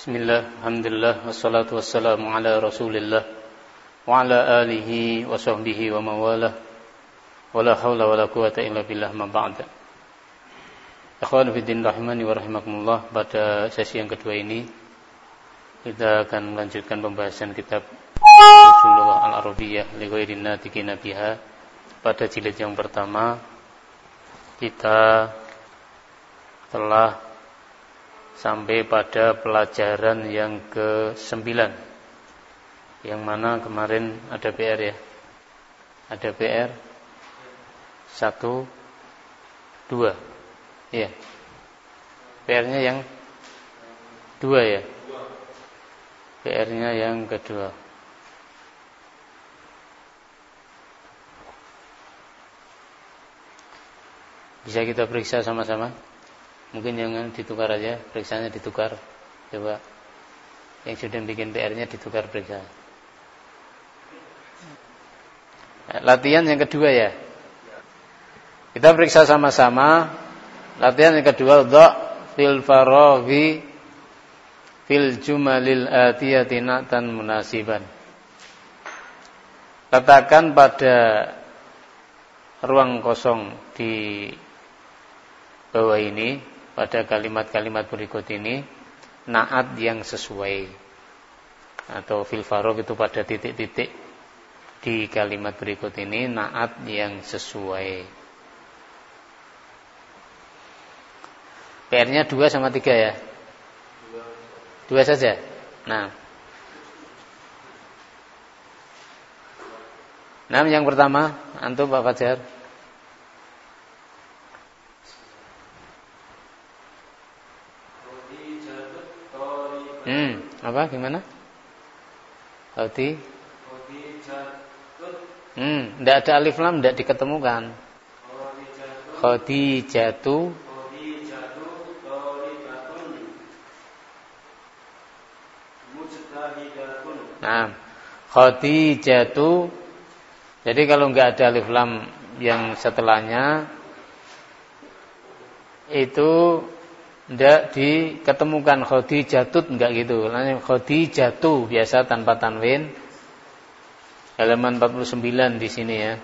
Bismillah, alhamdulillah, wassalatu wassalamu ala rasulillah wa ala alihi wa sahbihi wa mawalah wa la hawla wa la quwata illa billah ma ba'da. Akhwan fiddin rahimani wa rahimakumullah. Pada sesi yang kedua ini kita akan melanjutkan pembahasan kitab Ushul al-Arabiyyah li ghairin natiqina biha. Pada jilid yang pertama kita telah sampai pada pelajaran yang ke-9, yang mana kemarin ada PR ya. Ada PR 1, 2. Iya. PR-nya yang 2 ya. PR-nya yang kedua. Bisa kita periksa sama-sama? Mungkin yang ditukar aja, periksanya ditukar. Coba yang sudah bikin PR-nya ditukar periksa. Latihan yang kedua ya. Kita periksa sama-sama. Latihan yang kedua, dha' fil faraghi fil jumalil atiyati na'tan munasiban. Letakkan pada ruang kosong di bawah ini, pada kalimat-kalimat berikut ini, na'at yang sesuai. Atau fil faragh itu pada titik-titik di kalimat berikut ini, na'at yang sesuai. PR-nya 2 sama 3 ya? 2 saja. Nah, yang pertama, antum Pak Fajar. Apa? Gimana? Tidak ada alif lam, tidak diketemukan. Khadijatu. Nah, Khadijatu. Jadi kalau nggak ada alif lam yang setelahnya itu tidak diketemukan. Khadijatut enggak gitu. Khadijatu biasa tanpa tanwin. Halaman 49 di sini ya.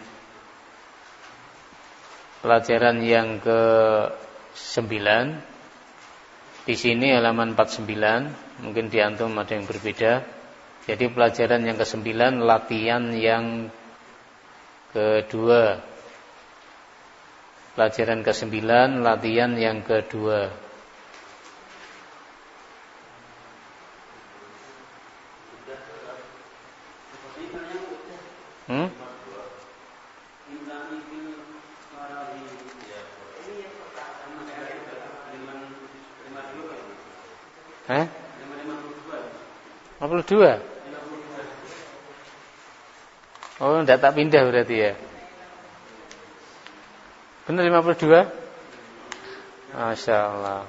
Pelajaran yang ke-9. Di sini halaman 49. Mungkin di antum ada yang berbeda. Jadi pelajaran yang ke-9, latihan yang kedua. Pelajaran ke-9, latihan yang kedua. Hah? 52. Oh, enggak tak pindah berarti ya. Benar 52? Masya Allah.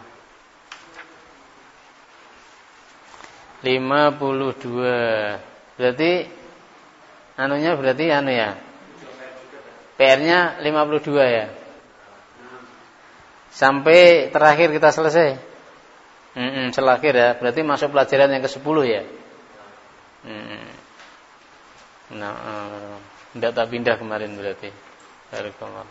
52. Berarti berarti ya. PR-nya 52 ya. Sampai terakhir kita selesai. Terakhir ya. Berarti masuk pelajaran yang ke-10 ya. Tidak tak pindah kemarin berarti. Barakallah.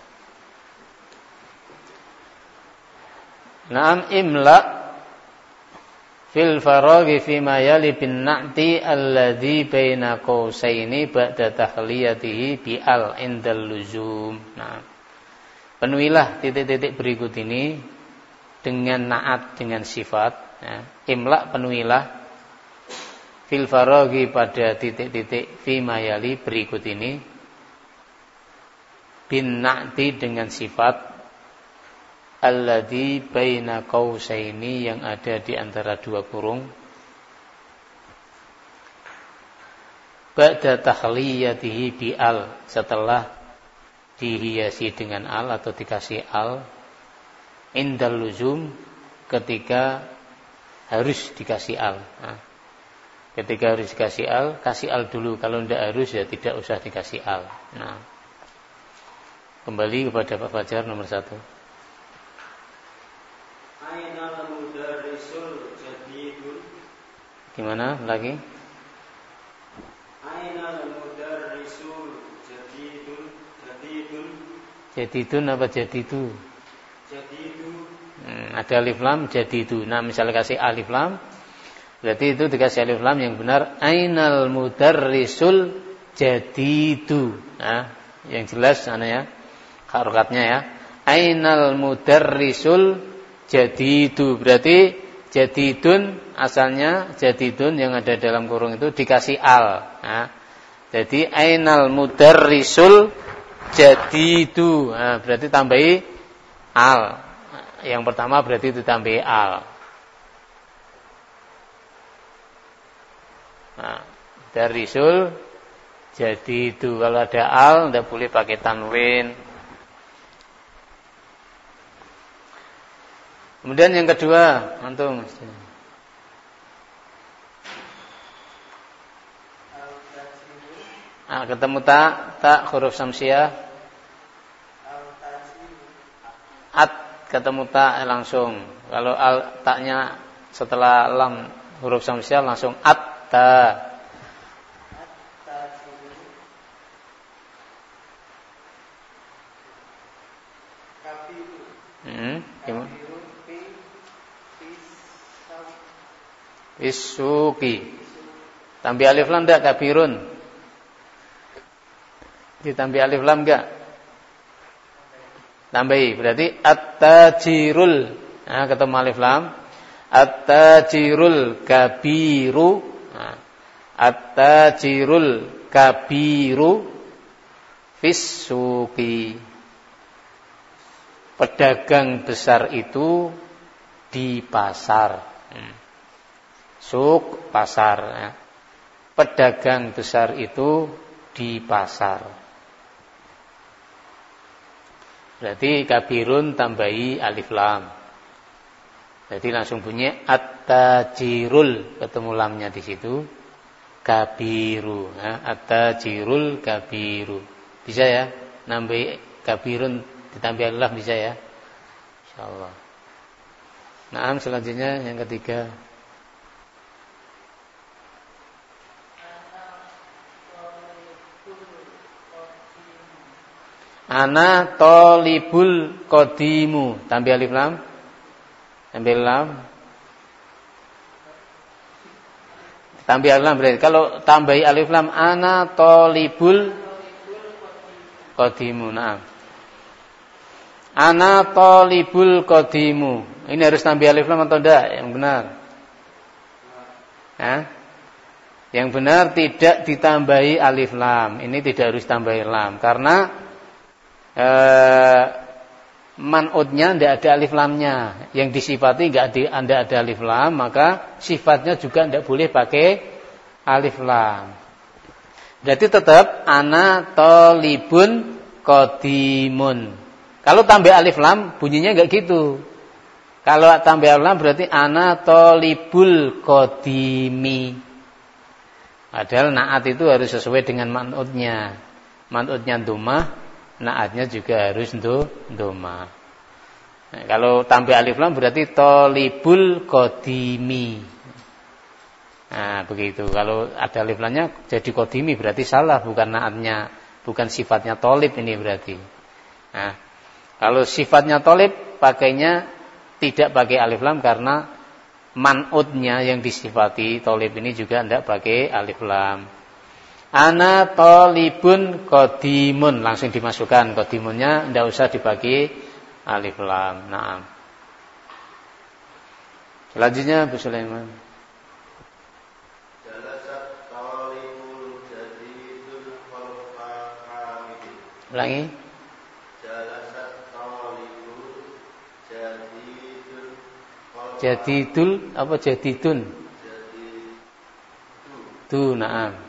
Naam, imla fil faraghi fi ma yali bin na'ti alladhi baina qausaini ba'da tahliyatihi bi al indal luzum. Nah, penuhilah titik-titik berikut ini dengan na'at, dengan sifat ya. Imla, penuhilah fil faraghi pada titik-titik fi ma yali berikut ini bin na'ti dengan sifat alladzi baina qausaini yang ada di antara dua kurung ba'da tahliyatihi bi al, setelah dihiasi dengan al atau dikasih al indal luzum, ketika harus dikasih al. Nah, ketika harus dikasih al, kasih al dulu. Kalau tidak harus ya tidak usah dikasih al. Nah, kembali kepada Pak Fajar nomor 1. Gimana lagi? Ainal mudarrisul Jadidun apa jadidu? Jadidu. Ada alif lam jadidu. Nah, misalnya kasih alif lam, berarti itu dikasih alif lam yang benar. Ainal mudarrisul jadidu. Nah, yang jelas ya, harokatnya ya. Ainal mudarrisul jadidu. Berarti jadidun asalnya jadidun yang ada dalam kurung itu dikasih al. Nah, jadi ainal mudarrisul jadidu. Nah, berarti tambahi al. Yang pertama berarti ditambahi al. Nah, darrisul jadidu. Kalau ada al tidak boleh pakai tanwin. Kemudian yang kedua, antum. Ketemu tak huruf samsiah. At ketemu tak langsung. Kalau al taknya setelah lam huruf samsiah langsung at-ta. Isuki. Tambah alif lam enggak kabirun? Ditambah alif lam enggak? Tambahi. Berarti at-tajirul. Nah, ketemu alif lam. At-tajirul kabiru. Nah, at-tajirul kabiru fis-suqi. Pedagang besar itu di pasar. Suk pasar ya. Pedagang besar itu di pasar. Berarti kabirun tambahi alif lam. Jadi langsung bunyi at-tajirul, ketemu lamnya di situ. Kabiru ya. At-tajirul kabiru. Bisa ya? Nambahi kabirun ditambah alif lam bisa ya? Insyaallah. Nah, selanjutnya yang ketiga. Ana tolibul qadimu. Tambah alif lam. Tambah lam. Tambah alif lam berarti kalau tambahi alif lam ana tolibul qadimu. Naam. Ana tolibul qadimu. Ini harus tambah alif lam atau tidak? Yang benar. Hah? Yang benar tidak ditambahi alif lam. Ini tidak harus tambahi lam karena man'udnya tidak ada alif lamnya. Yang disifati tidak ada alif lam, maka sifatnya juga tidak boleh pakai alif lam. Berarti tetap ana tolibun qadimun. Kalau tambah alif lam bunyinya enggak gitu. Kalau tambah alif lam berarti ana tolibul qadimi. Padahal naat itu harus sesuai dengan man'udnya. Man'udnya dhammah, naatnya juga harus dhamma. Nah, kalau tambah alif lam berarti tolibul qadimi. Nah, begitu. Kalau ada alif lamnya jadi qadimi berarti salah, bukan naatnya, bukan sifatnya tolib ini berarti. Nah, kalau sifatnya tolib pakainya tidak pakai alif lam karena man'udnya yang disifati tolib ini juga tidak pakai alif lam. Ana tolibun qadimun, langsung dimasukkan qadimunnya, tidak usah dibagi alif lam. Naam. Selanjutnya Bu Sulaiman. Jalasat talibul jadidul khalfa hamidin. Ulangi. Jalasat talibul jadidul khalfa. Jadidul apa jadidun? Tu, naam.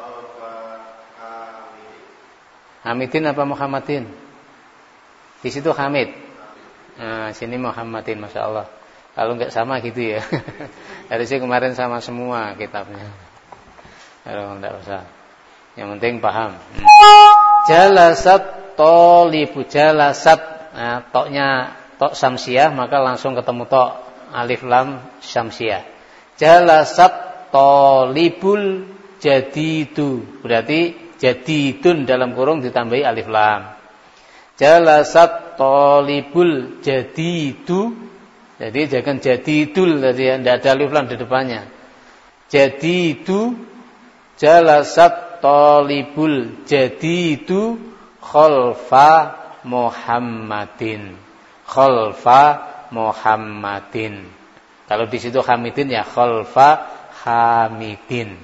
Hamidin apa Muhammadin? Di situ Hamid. Nah, sini Muhammadin, masya Allah. Kalau nggak sama gitu ya. Harusnya kemarin sama semua kitabnya. Kalau nggak usah. Yang penting paham. Jalasat tolibu jalasat. Nah, toknya tok samsiah maka langsung ketemu tok alif lam samsiah. Jalasat talibul jadidu. Berarti jadidun dalam kurung ditambahi alif lam. Jalasat talibul jadidu. Jadi jangan jadidul tadi ya, tidak ada alif lam di depannya. Jadidu, jalasat talibul jadidu khalfa Muhammadin. Khalfa Muhammadin. Kalau di situ Hamidin ya khalfa Hamidin.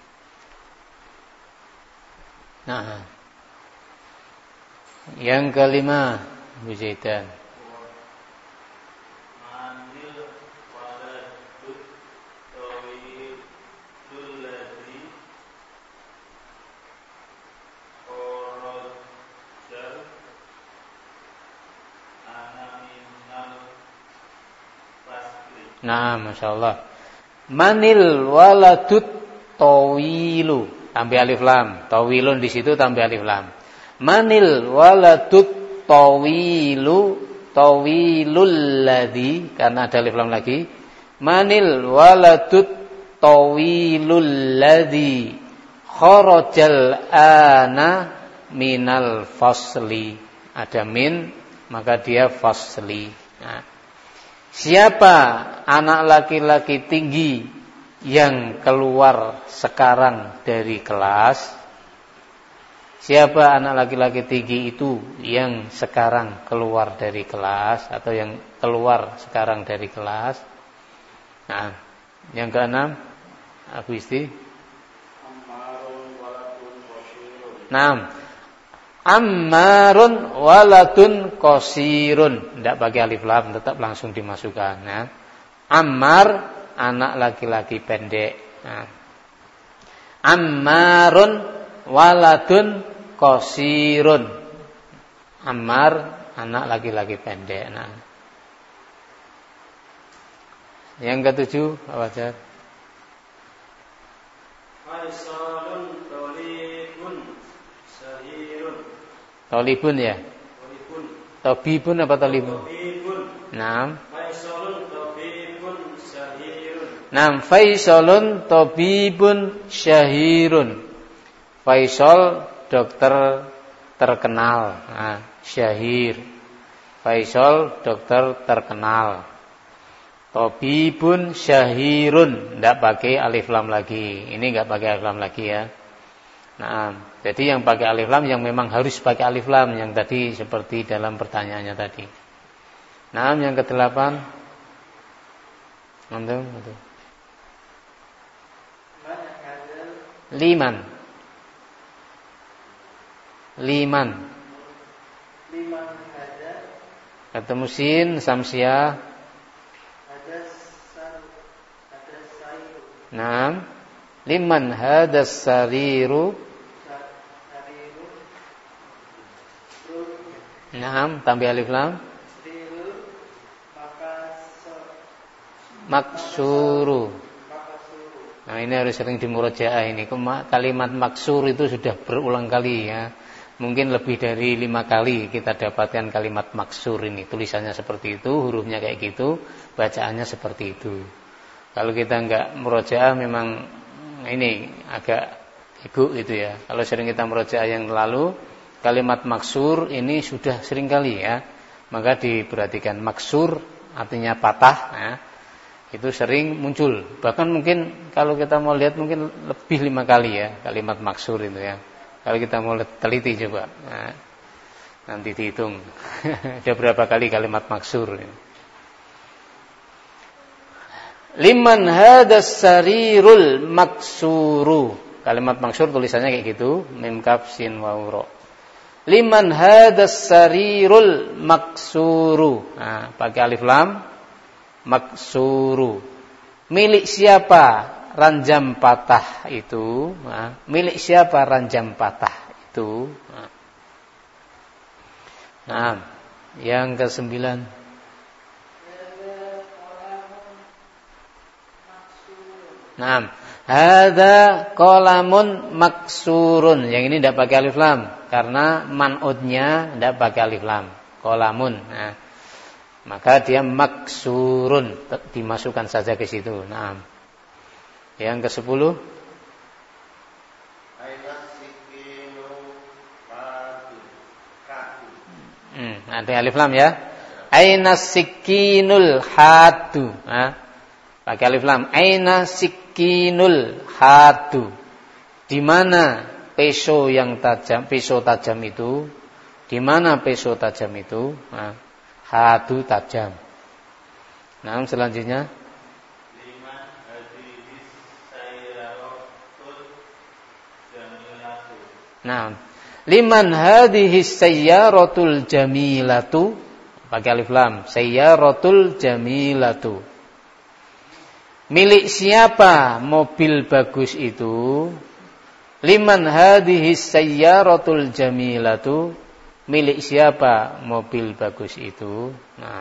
Nah, yang kelima, Bu Zaidan. Nah, Masya Allah. Manil waladut tawilu. Tambah alif lam. Tawilun di situ tambah alif lam. Manil waladut tawilu. Tawilul ladhi. Karena ada alif lam lagi. Manil waladut tawilul ladhi. Kharajal ana minal fasli. Ada min, maka dia fasli. Nah. Siapa anak laki-laki tinggi yang keluar sekarang dari kelas? Siapa anak laki-laki tinggi itu yang sekarang keluar dari kelas atau yang keluar sekarang dari kelas? Nah, yang keenam, Abu Isti. Nah, Ammarun waladun qasirun. Tidak pakai alif lam, tetap langsung dimasukkan. Nah, Ammar anak laki-laki pendek. Nah, Ammarun waladun qasirun. Ammar anak laki-laki pendek. Nah, yang ketujuh apa saja? Faisalun tolibun sahirun. Tolibun ya? Tolibun. Tobibun apa tolibun? Tobibun. Naam. Faisalun tobibun syahirun. Naam, Faisalun tobibun syahirun. Faisal dokter terkenal. Nah, syahir. Faisal dokter terkenal. Tobibun syahirun. Tidak pakai alif lam lagi. Ini enggak pakai alif lam lagi ya. Nah, jadi yang pakai alif lam yang memang harus pakai alif lam yang tadi seperti dalam pertanyaannya tadi. Nah, yang ke-8. Antum, betul. Liman. Ketemu sin, samsiah. Nah, liman hadas sariru. Naam, tambah alif lam. Maksuru. Nah, ini harus sering dimurajaah ini. Kalimat maksur itu sudah berulang kali ya. Mungkin lebih dari 5 kali kita dapatkan kalimat maksur ini. Tulisannya seperti itu, hurufnya kayak gitu, bacaannya seperti itu. Kalau kita enggak murajaah memang ini agak ego gitu ya. Kalau sering kita murajaah yang lalu, kalimat maksur ini sudah sering kali ya. Maka diperhatikan maksur artinya patah ya. Itu sering muncul. Bahkan mungkin kalau kita mau lihat mungkin lebih 5 kali ya kalimat maksur itu ya. Kalau kita mau teliti coba. Nah, nanti dihitung. Ada berapa kali kalimat maksur ini. Liman hadas sarirul maksuru. Kalimat maksur tulisannya kayak gitu, mim kaf sin waw ra. Liman hadas sarirul maksuru. Nah, pakai alif lam maksuru. Milik siapa ranjam patah itu? Nah, milik siapa ranjam patah itu? Nah, yang ke-9. Nah, hadza qalamun maksurun. Yang ini tidak pakai alif lam karena man'udnya tidak pakai alif lam. Qalamun. Nah, maka dia maksurun, dimasukkan saja ke situ. Nah, Yang ke-10. Ada alif lam ya. Aina sikinul hadu. Pakai alif lam. Aina sikinul hadu. Di mana pisau yang tajam, pisau tajam itu? Di mana pisau tajam itu? Hadu tajam. Nah, selanjutnya. Nah, liman hadhihi sayyaratul jamilatu, pakai alif lam, sayyaratul jamilatu. Milik siapa mobil bagus itu? Liman hadhihi sayyaratul jamilatu, milik siapa mobil bagus itu? Nah,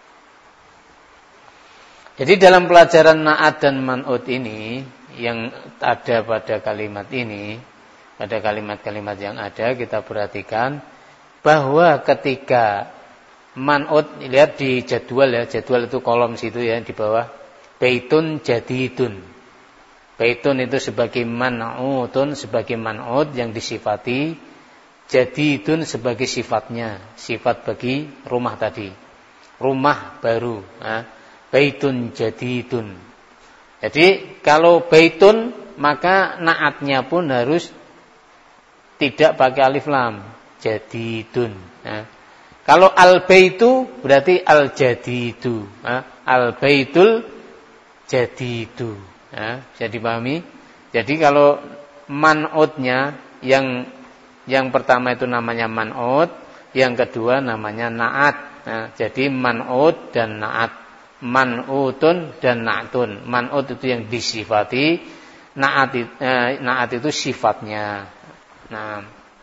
jadi dalam pelajaran na'at dan man'ut ini yang ada pada kalimat ini, pada kalimat-kalimat yang ada, kita perhatikan bahwa ketika man'ut, lihat di jadwal ya, jadwal itu kolom situ ya, di bawah, baitun jadidun. Baitun itu sebagai man'utun, sebagai man'ut yang disifati, jadidun sebagai sifatnya, sifat bagi rumah tadi, rumah baru. Baitun jadidun. Jadi kalau baitun, maka na'atnya pun harus tidak pakai alif lam, jadidun. Kalau al-baitu berarti al-jadidu. Al-baitul jadidu. Bisa dipahami? Jadi kalau man'utnya yang pertama itu namanya man'ut, yang kedua namanya na'at. Jadi man'ut dan na'at. Man'utun dan na'tun. Man'ut itu yang disifati, na'at itu sifatnya. Nah,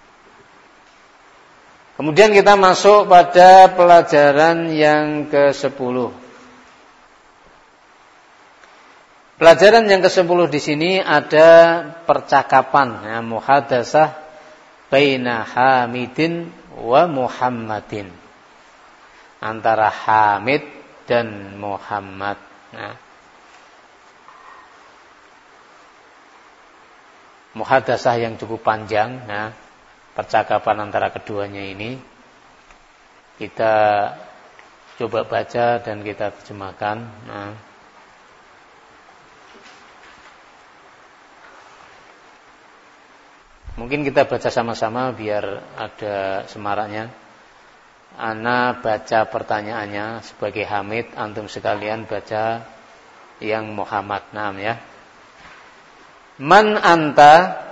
kemudian kita masuk pada pelajaran yang ke-10. Pelajaran yang ke-10 di sini ada percakapan, muhadatsah baina Hamidin wa Muhammadin, antara Hamid dan Muhammad. Nah, muhadatsah yang cukup panjang, percakapan antara keduanya ini kita coba baca dan kita terjemahkan. Mungkin kita baca sama-sama biar ada semaraknya. Ana baca pertanyaannya sebagai Hamid, antum sekalian baca yang Muhammad. Naam ya. Man anta,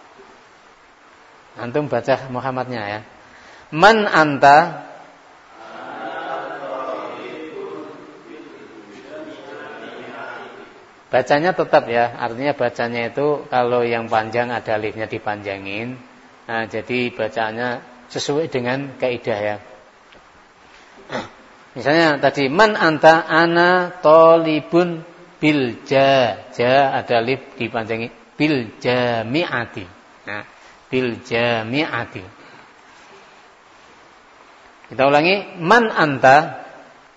antum baca Muhammadnya ya. Man anta, bacanya tetap ya, artinya bacanya itu kalau yang panjang ada alifnya dipanjangin. Nah, jadi bacaannya sesuai dengan kaidah ya. Misalnya tadi man anta, ana thalibun bil ja ada alif dipanjangin, bil jami'ati. Nah, bil jami'ati. Kita ulangi, man anta,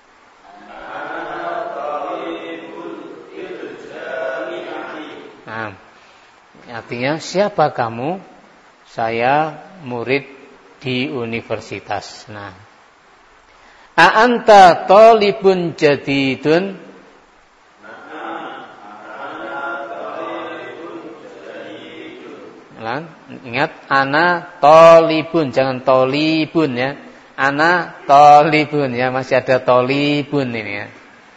nah, artinya siapa kamu? Saya murid di universitas. Nah, a anta talibun jadidun. Ingat, ana talibun, jangan tolibun ya. Ana talibun ya, masih ada tolibun ini ya.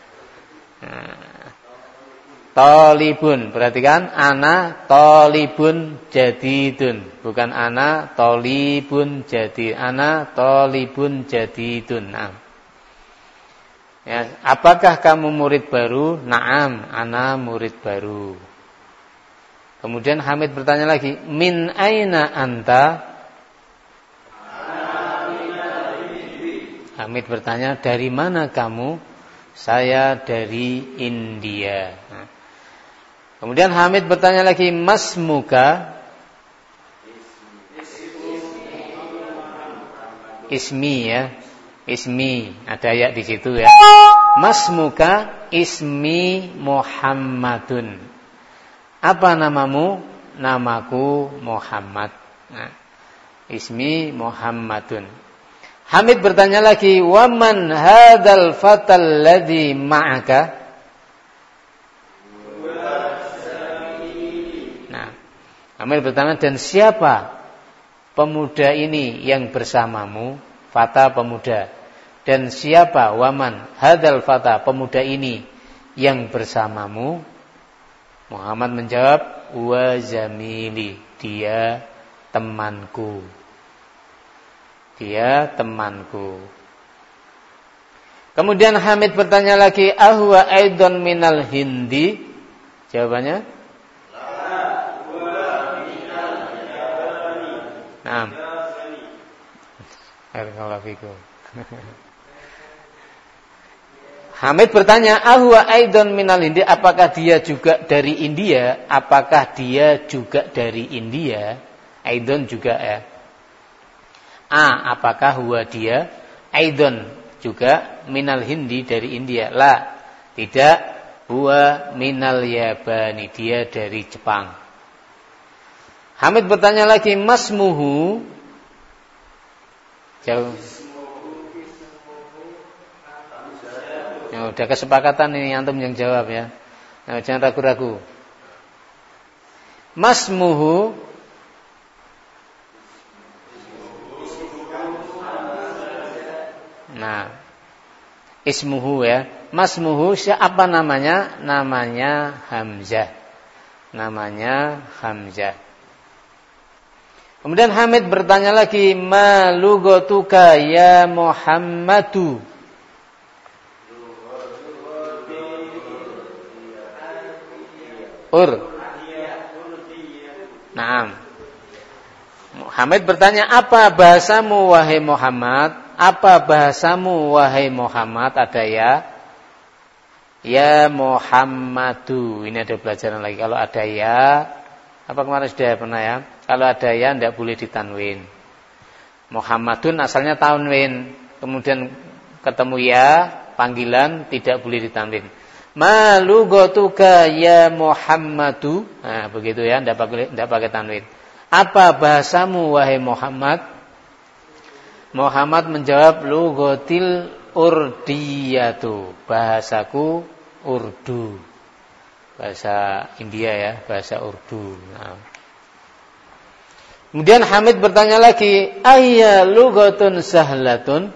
Talibun, perhatikan, ana talibun jadidun, bukan ana talibun jadid, ana talibun jadidun. Nah, ya, apakah kamu murid baru? Naam, ana murid baru. Kemudian Hamid bertanya lagi, min aina anta? Hamid bertanya, dari mana kamu? Saya dari India. Nah, kemudian Hamid bertanya lagi, masmuka? Ismi ya, ismi, ada ayat di situ ya. Masmuka ismi Muhammadun. Apa namamu? Namaku Muhammad. Nah, ismi Muhammadun. Hamid bertanya lagi, "Waman hadzal fatal ladzi ma'aka?" Nah, Hamid bertanya, dan siapa pemuda ini yang bersamamu? Fata pemuda. Dan siapa waman hadzal fata pemuda ini yang bersamamu? Muhammad menjawab, "Wa zamili, dia temanku." Dia temanku. Kemudian Hamid bertanya lagi, "Ahwa aidon minal Hindi?" Jawabannya, "Naam." Barakallahu fikum. Hamid bertanya, "Ahwa aidon minal Hindi?" Apakah dia juga dari India? Apakah dia juga dari India? Aidon juga ya. Apakah huwa dia? Aidon juga minal Hindi, dari India. La, tidak. Huwa minal Yabani, dia dari Jepang. Hamid bertanya lagi, "Masmuhu?" Jauh. Udah kesepakatan ini, antum yang jawab ya. Jangan ragu-ragu. Masmuhu? Nah, ismuhu ya. Masmuhu, siapa namanya? Namanya Hamzah. Namanya Hamzah. Kemudian Hamid bertanya lagi, "Ma lughatuka ya Muhammadu?" Naam. Hamid bertanya, "Apa bahasamu wahai Muhammad?" Apa bahasamu wahai Muhammad? Ada ya. Ya Muhammadu. Ini ada pelajaran lagi. Kalau ada ya, apa kemarin sudah pernah ya? Kalau ada ya tidak boleh ditanwin. Muhammadun asalnya tanwin. Kemudian ketemu ya, panggilan, tidak boleh ditanwin. Ma lughatuka ya Muhammadu? Nah, begitu ya, tidak pakai tanwin. Apa bahasamu wahai Muhammad? Muhammad menjawab, "Lughatil urdiyatu." Bahasaku Urdu. Bahasa India ya, bahasa Urdu. Nah. Kemudian Hamid bertanya lagi, "Ayya lughatun sahlatun?"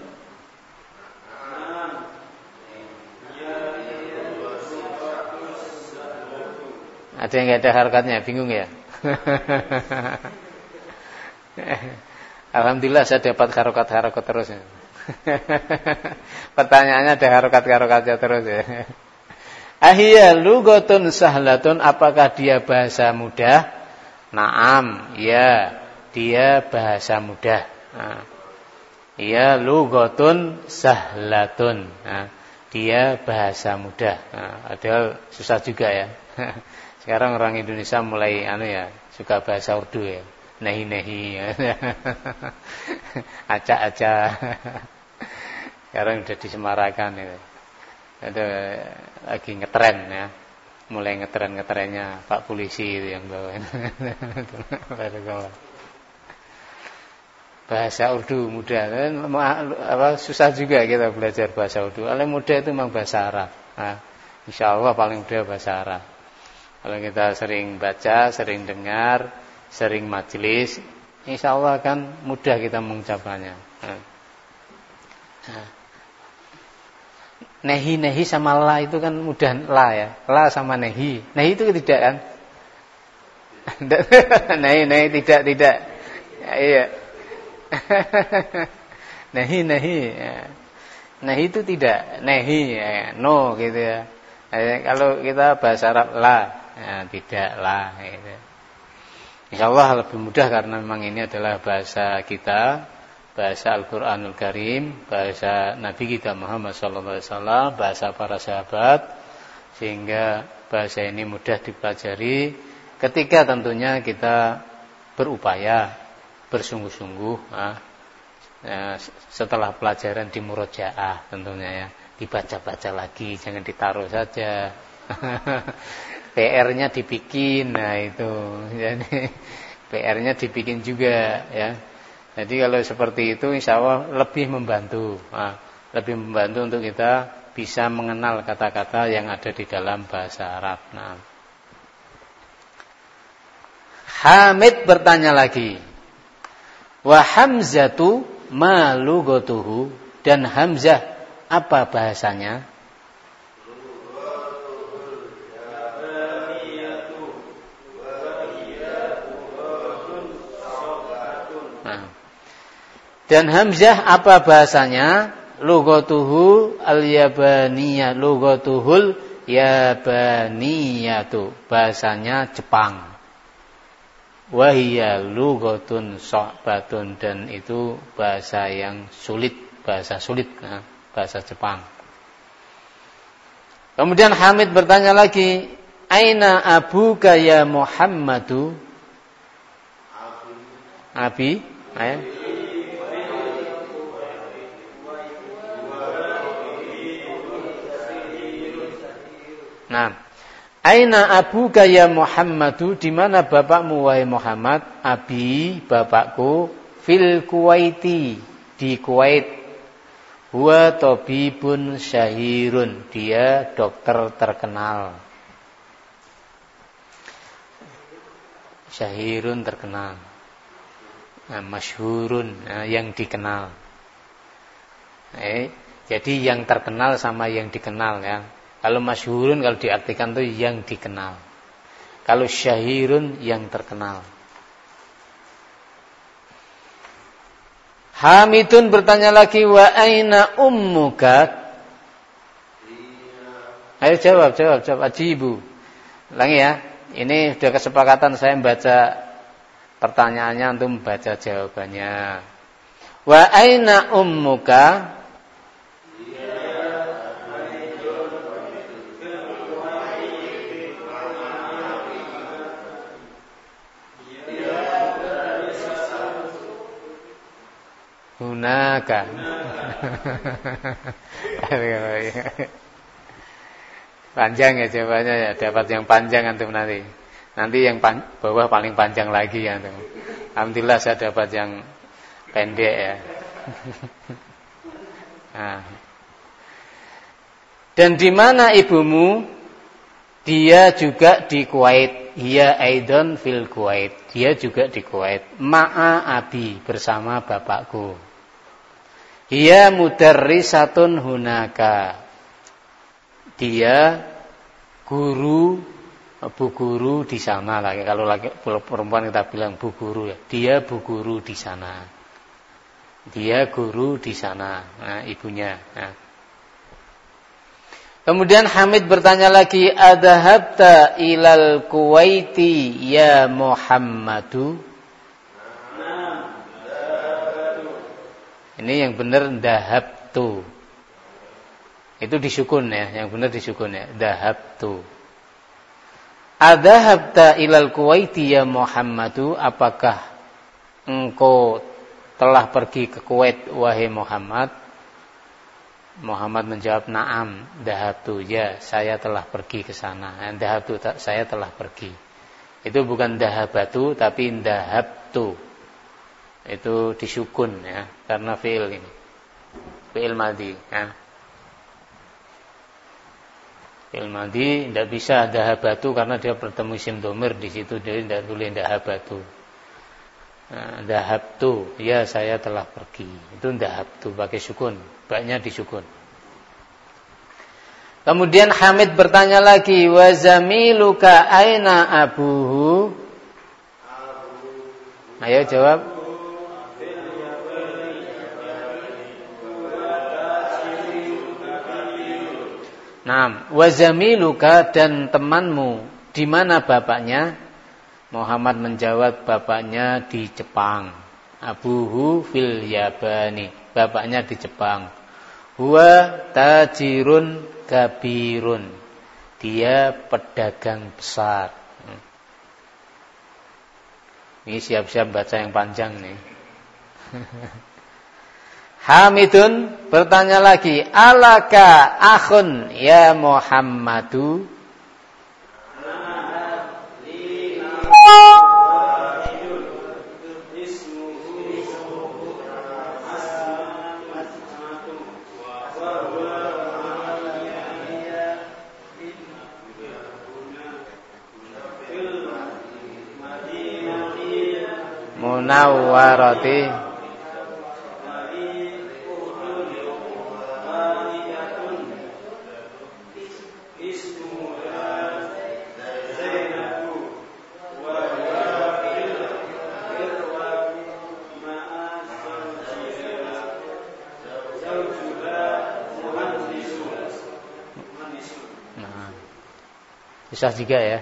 Ada yang enggak ada harakatnya, bingung ya? Alhamdulillah saya dapat harokat-harokat terus ya. Pertanyaannya ada harokat-harokatnya terus ya. Ahiyya lughatun sahlatun, apakah dia bahasa mudah? Naam, ya, dia bahasa mudah. Nah, ya lughatun sahlatun. Nah, dia bahasa mudah. Nah, padahal susah juga ya. Sekarang orang Indonesia mulai suka bahasa Urdu ya. Nehi-nehi, acak-acak. Sekarang sudah disemarakan itu. Ada lagi ngetren ya. Mulai ngetrennya Pak Polisi itu yang bawa. Bahasa Urdu mudah. Susah juga kita belajar bahasa Urdu. Paling mudah itu memang bahasa Arab. Nah, insyaallah paling mudah bahasa Arab. Kalau kita sering baca, sering dengar, sering majelis, insyaallah akan mudah kita mengucapkannya. Nehi sama la itu kan mudah, la ya. La sama nehi. Nehi itu tidak kan? Nehi tidak. Ya, iya. Nehi. Ya. Nehi itu tidak. Nehi ya. No gitu ya. Kalau kita bahasa Arab la, ya, tidak la gitu. Insyaallah lebih mudah karena memang ini adalah bahasa kita, bahasa Al-Qur'anul Karim, bahasa Nabi kita Muhammad SAW, bahasa para sahabat, sehingga bahasa ini mudah dipelajari ketika tentunya kita berupaya, bersungguh-sungguh setelah pelajaran di murojaah tentunya ya, dibaca-baca lagi, jangan ditaruh saja. PR-nya dibikin. Nah itu, jadi PR-nya dibikin juga ya. Jadi kalau seperti itu insya Allah lebih membantu. Lebih membantu untuk kita bisa mengenal kata-kata yang ada di dalam bahasa Arab. Nah. Hamid bertanya lagi. Wa Hamzatu ma lughatuhu, dan Hamzah apa bahasanya? Dan Hamzah apa bahasanya? Lughatuhu al-yabaniyah, lughatuhul yabaniyatu, bahasanya Jepang. Wa hiya lughatun sa'batun, dan itu bahasa yang sulit, bahasa sulit, bahasa Jepang. Kemudian Hamid bertanya lagi, aina abuka ya Muhammadu? Abi, ayo. Nah, aina abuka ya Muhammadu, di mana bapakmu wahai Muhammad? Abi, bapakku, fil Kuwaiti, di Kuwait. Huwa tabibun syahirun, dia dokter terkenal. Syahirun terkenal. Nah, masyhurun, yang dikenal. Jadi yang terkenal sama yang dikenal ya. Kalau masyhurun kalau diartikan itu yang dikenal. Kalau syahirun yang terkenal. Hamidun bertanya lagi, wa aina ummuka? Ayo jawab. Ajibu. Ulangi ya. Ini sudah kesepakatan saya membaca pertanyaannya untuk membaca jawabannya. Wa aina ummuka? Hunaka. Panjang ya jawabannya ya, dapat yang panjang antum nanti. Nanti yang bawah paling panjang lagi ya antum. Alhamdulillah saya dapat yang pendek ya. Nah. Dan di mana ibumu? Dia juga di Kuwait. Hiya aidan fil Kuwait. Dia juga di Kuwait. Ma'a abi, bersama bapakku. Hiya mudarrisatun hunaka. Dia guru, bu guru di sana lagi. Kalau perempuan kita bilang bu guru ya. Dia bu guru di sana. Dia guru di sana. Nah, ibunya. Nah. Kemudian Hamid bertanya lagi, adhabta ilal Kuwaiti ya Muhammadu? Ini yang benar dahabtu. Itu disukun ya, yang benar disukun ya, dahabtu. Adhabta ilal Kuwaiti ya Muhammadu? Apakah engkau telah pergi ke Kuwait wahai Muhammad? Muhammad menjawab, na'am, dahabtu, ya, saya telah pergi ke sana. Dahabtu, saya telah pergi. Itu bukan dahabatu, tapi dahabtu. Itu disukun ya, karena fi'il ini. Fi'il madhi ya. Fi'il madhi tidak bisa dahabatu karena dia bertemu isim dhamir di situ, dia tidak boleh dahabatu. Dahabtu, ya saya telah pergi. Itu dahabtu pakai sukun, baknya disukun. Kemudian Hamid bertanya lagi, wa zamiluka aina abuhu? Ayo jawab. Naam, wa zamiluka, dan temanmu di mana bapaknya? Muhammad menjawab, bapaknya di Jepang. Abuhu fil Yabani, bapaknya di Jepang. Huwa tajirun kabirun, dia pedagang besar. Ini siap-siap baca yang panjang nih. Hamidun bertanya lagi, alaka akhun ya Muhammadu? munawwarati Bisa juga ya.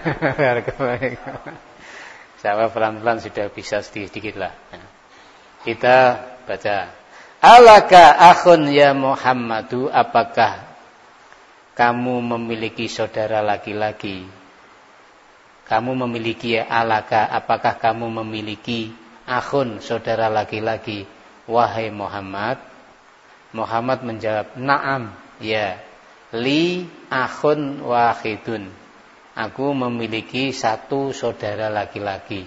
Saya pelan-pelan sudah bisa sedikit-sedikit lah. Kita baca. Alaka akhun ya Muhammadu, apakah kamu memiliki saudara laki-laki? Kamu memiliki ya alaka, apakah kamu memiliki akhun saudara laki-laki? Wahai Muhammad. Muhammad menjawab, na'am, ya. Li akhun wahidun. Aku memiliki satu saudara laki-laki.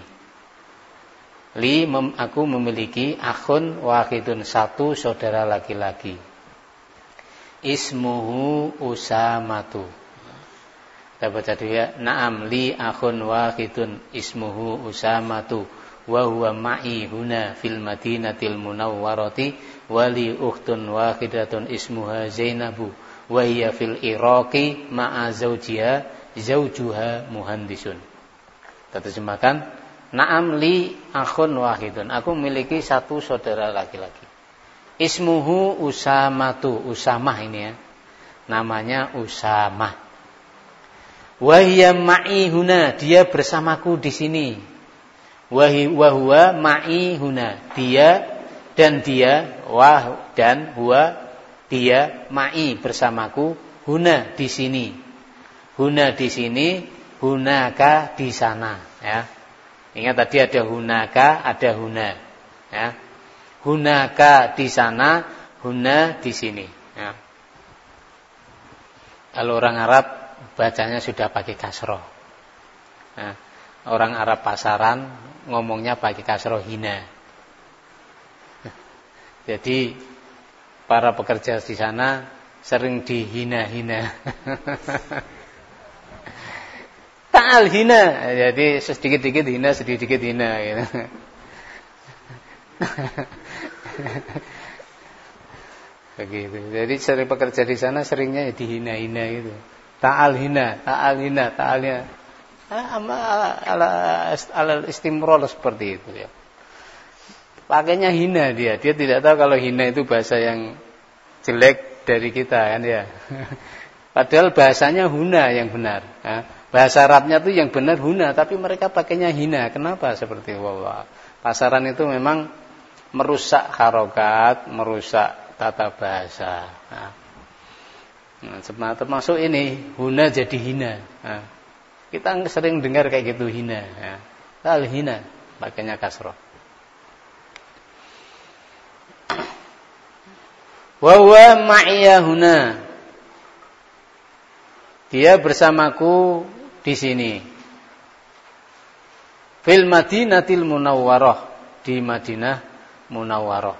Aku memiliki akhun wahidun, satu saudara laki-laki. Ismuhu Usamatu. Kita baca dulu ya. Naam li akhun wahidun ismuhu Usamatu wa huwa ma'i huna fil Madinatil Munawwarati wa li ukhtun wahidatun ismuha Zainabu wa hiya fil Iraqi ma'a zawjuha muhandisun. Kita terjemahkan, na'am li akhun wahidun. Aku memiliki satu saudara laki-laki. Ismuhu Usamatu. Usamah ini ya. Namanya Usamah. Wa hiya ma'i huna. Dia bersamaku di sini. Wa huwa ma'i huna. Dia dan huwa dia ma'i bersamaku, huna di sini. Huna di sini, hunaka di sana, ya. Ingat tadi ada hunaka, ada huna, ya. Hunaka di sana, huna di sini, ya. Kalau orang Arab bacanya sudah pakai kasroh. Nah, orang Arab pasaran ngomongnya pakai kasroh hina. Jadi para pekerja di sana sering dihina-hina. Ta'al hina. Jadi sedikit-sedikit hina, sedikit-sedikit hina gitu. Begitu. Jadi sering pekerja di sana seringnya dihina-hina gitu. Ta'al hina, ta'al hina, ta'al hina. Ala istimrol seperti itu ya. Pakainya hina dia tidak tahu kalau hina itu bahasa yang jelek dari kita kan ya. Padahal bahasanya huna yang benar. Bahasa Arabnya itu yang benar huna, tapi mereka pakainya hina. Kenapa seperti itu? Pasaran itu memang merusak harokat, merusak tata bahasa. Nah, termasuk ini huna jadi hina. Kita sering dengar kayak gitu hina. Al hina pakainya kasroh. Wa huwa ma'iya huna. Dia bersamaku di sini. Fil Madinatil Munawwarah, di Madinah Munawwarah.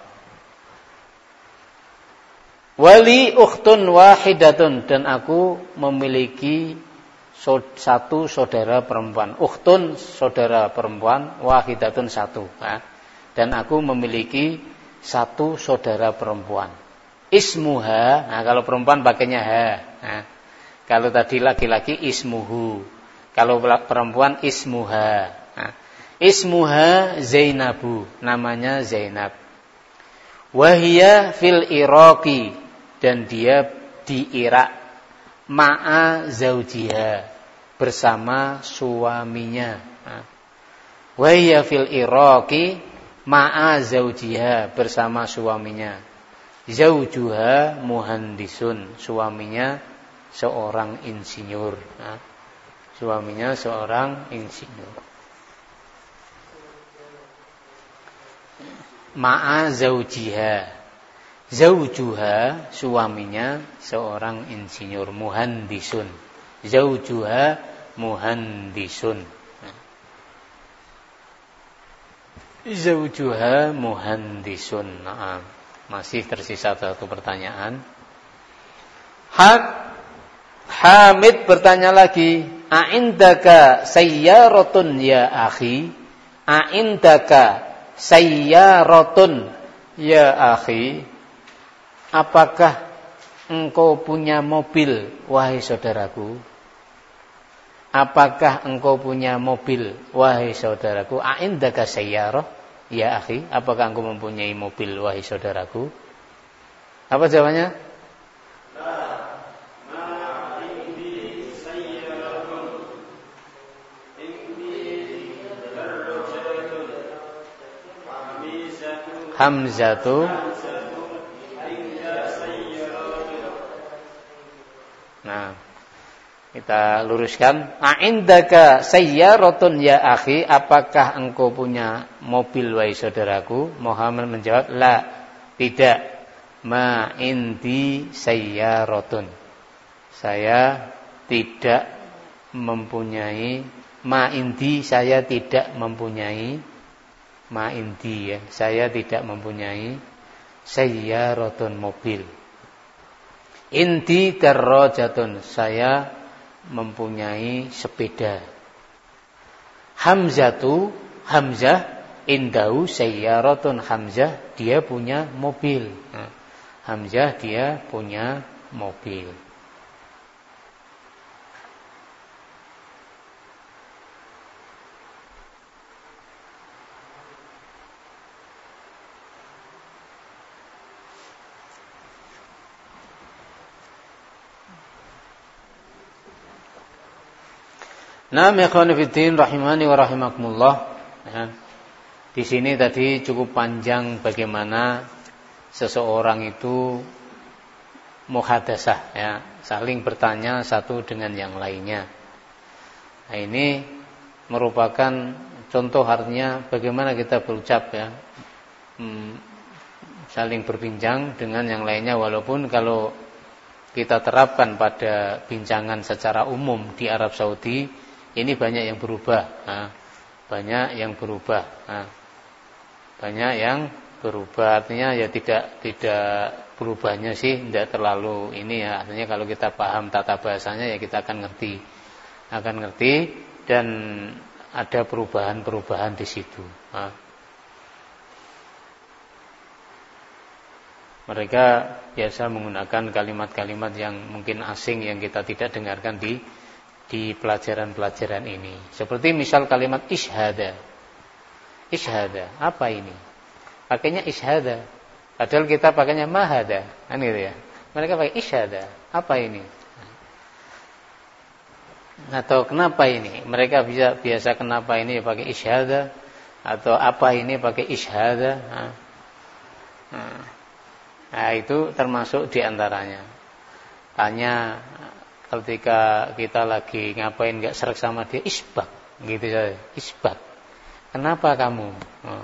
Wali ukhtun wahidatun, dan aku memiliki satu saudara perempuan. Ukhtun saudara perempuan, wahidatun satu. Dan aku memiliki satu saudara perempuan. Ismuha, nah kalau perempuan pakainya ha. Nah, kalau tadi laki-laki ismuhu. Kalau perempuan ismuha. Nah, ismuha Zainabu, namanya Zainab. Wahia fil Iraqi, dan dia di Irak. Ma'a zaujiha, bersama suaminya. Nah, wahia fil Iraqi ma'a zaujiha, bersama suaminya. Zaujuha muhandisun, suaminya seorang insinyur. Nah, suaminya seorang insinyur. Ma'a zaujiha, zaujuha suaminya seorang insinyur, muhandisun. Zaujuha muhandisun. Zaujuha muhandisun. Nah, masih tersisa satu pertanyaan. Hamid bertanya lagi, a'indaka sayyaratun ya akhi? A'indaka sayyaratun ya akhi, apakah engkau punya mobil wahai saudaraku? Apakah engkau punya mobil wahai saudaraku? A'indaka sayyarah ya akhi, apakah engkau mempunyai mobil wahai saudaraku? Apa jawabannya? Hamzatu. Nah, kita luruskan. A'indaka sayyaratun ya akhi, apakah engkau punya mobil wahai saudaraku? Muhammad menjawab, la, tidak. Ma indi sayyaratun, saya tidak mempunyai. Ma indi, saya tidak mempunyai. Ma indi, ya, saya tidak mempunyai sayyaratun, mobil. Indi darajatun, saya mempunyai sepeda. Hamzatu, Hamzah, indahu sayyaratun, Hamzah dia punya mobil. Hamzah dia punya mobil. Naam ya ikhwan fillah rahimani wa rahimakumullah. Ya. Di sini tadi cukup panjang bagaimana seseorang itu muhadasah, ya, saling bertanya satu dengan yang lainnya. Nah, ini merupakan contoh artinya bagaimana kita berucap, ya, saling berbincang dengan yang lainnya, walaupun kalau kita terapkan pada bincangan secara umum di Arab Saudi, ini banyak yang berubah. Banyak yang berubah. Banyak yang berubah, artinya ya tidak berubahnya sih tidak terlalu ini, ya, artinya kalau kita paham tata bahasanya ya kita akan ngerti dan ada perubahan-perubahan di situ. Mereka biasa menggunakan kalimat-kalimat yang mungkin asing yang kita tidak dengarkan di pelajaran-pelajaran ini. Seperti misal kalimat isyhada. Isyhada, apa ini? Pakainya isyhada. Padahal kita pakainya mahada. Kan gitu ya. Mereka pakai isyhada. Apa ini? Atau kenapa ini? Mereka biasa kenapa ini pakai isyhada, atau apa ini pakai isyhada. Nah, itu termasuk diantaranya. Tanya ketika kita lagi ngapain enggak serak sama dia, isbak, gitu saja. Isbak. Kenapa kamu?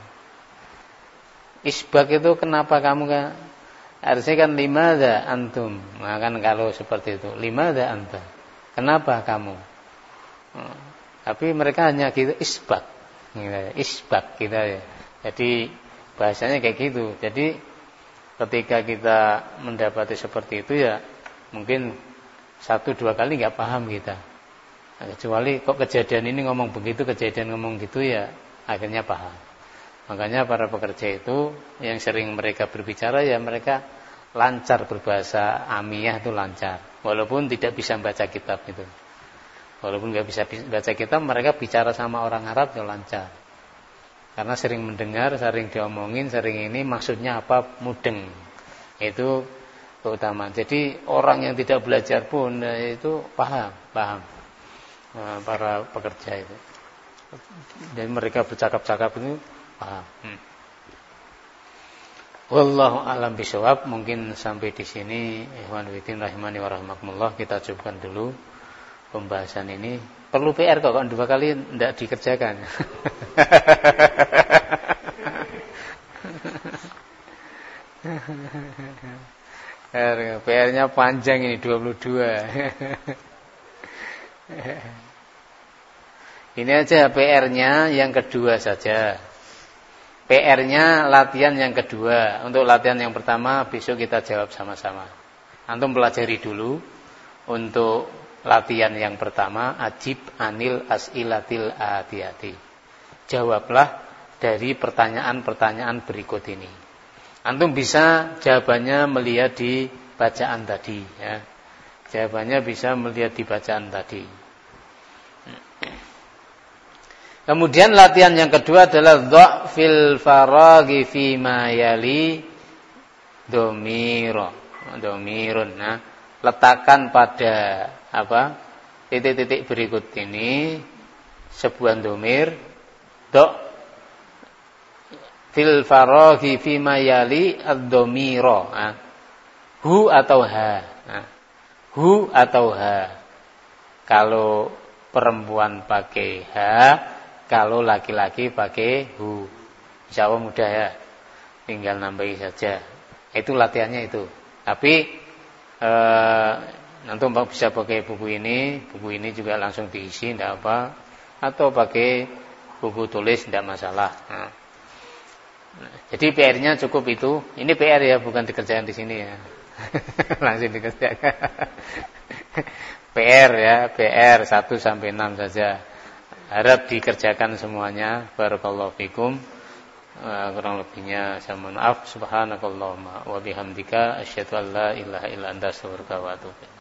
Isbak itu kenapa kamu kan? Harusnya kan limadza antum. Nah, kan kalau seperti itu, limadza anta? Kenapa kamu? Tapi mereka hanya gitu, isbak. Isbak gitu ya. Jadi bahasanya kayak gitu. Jadi ketika kita mendapati seperti itu, ya mungkin 1-2 kali nggak paham kita. Nah, kecuali kok kejadian ini ngomong begitu, kejadian ngomong gitu, ya akhirnya paham. Makanya para pekerja itu yang sering mereka berbicara, ya mereka lancar berbahasa amiyah, itu lancar. Walaupun tidak bisa baca kitab itu. Walaupun nggak bisa baca kitab, mereka bicara sama orang Arab ya lancar. Karena sering mendengar, sering diomongin, sering ini maksudnya apa, mudeng. Itu keutamaan. Jadi orang yang tidak belajar pun itu paham para pekerja itu. Dan mereka bercakap-cakap itu paham. Wallahu a'lam bishawab. Mungkin sampai di sini, ikhwan fillah rahimani wa rahimakumullah, kita cukupkan dulu pembahasan ini. Perlu PR kok 2 kali tidak dikerjakan. PR-nya panjang ini 22. Ini aja PR-nya yang kedua saja. PR-nya latihan yang kedua. Untuk latihan yang pertama besok kita jawab sama-sama. Antum pelajari dulu. Untuk latihan yang pertama, ajib anil as'ilatil atiyati. jawablah dari pertanyaan-pertanyaan berikut ini. Antum bisa jawabannya melihat di bacaan tadi, ya. Jawabannya bisa melihat di bacaan tadi. Kemudian latihan yang kedua adalah dha'fil faraghi fi ma yali domirun. Nah, letakkan pada titik-titik berikut ini sebuah domir fil faraghi fi ma yali ad-domiro. Hu atau ha. Hu atau ha. Kalau perempuan pakai ha, kalau laki-laki pakai hu. Insyaallah mudah ya. Tinggal nambahi saja. Itu latihannya itu. Tapi nanti bisa pakai buku ini juga langsung diisi, tidak apa. Atau pakai buku tulis, tidak masalah. Nah, jadi PR-nya cukup itu. Ini PR ya, bukan dikerjakan di sini ya. Langsung dikerjakan. PR ya, PR 1 sampai 6 saja. Harap dikerjakan semuanya. Barakallahu fikum. Kurang lebihnya saya mohon maaf. Subhanakallahumma wa bihamdika asyhadu an la ilaha illa anta astaghfiruka wa atubu ilaik.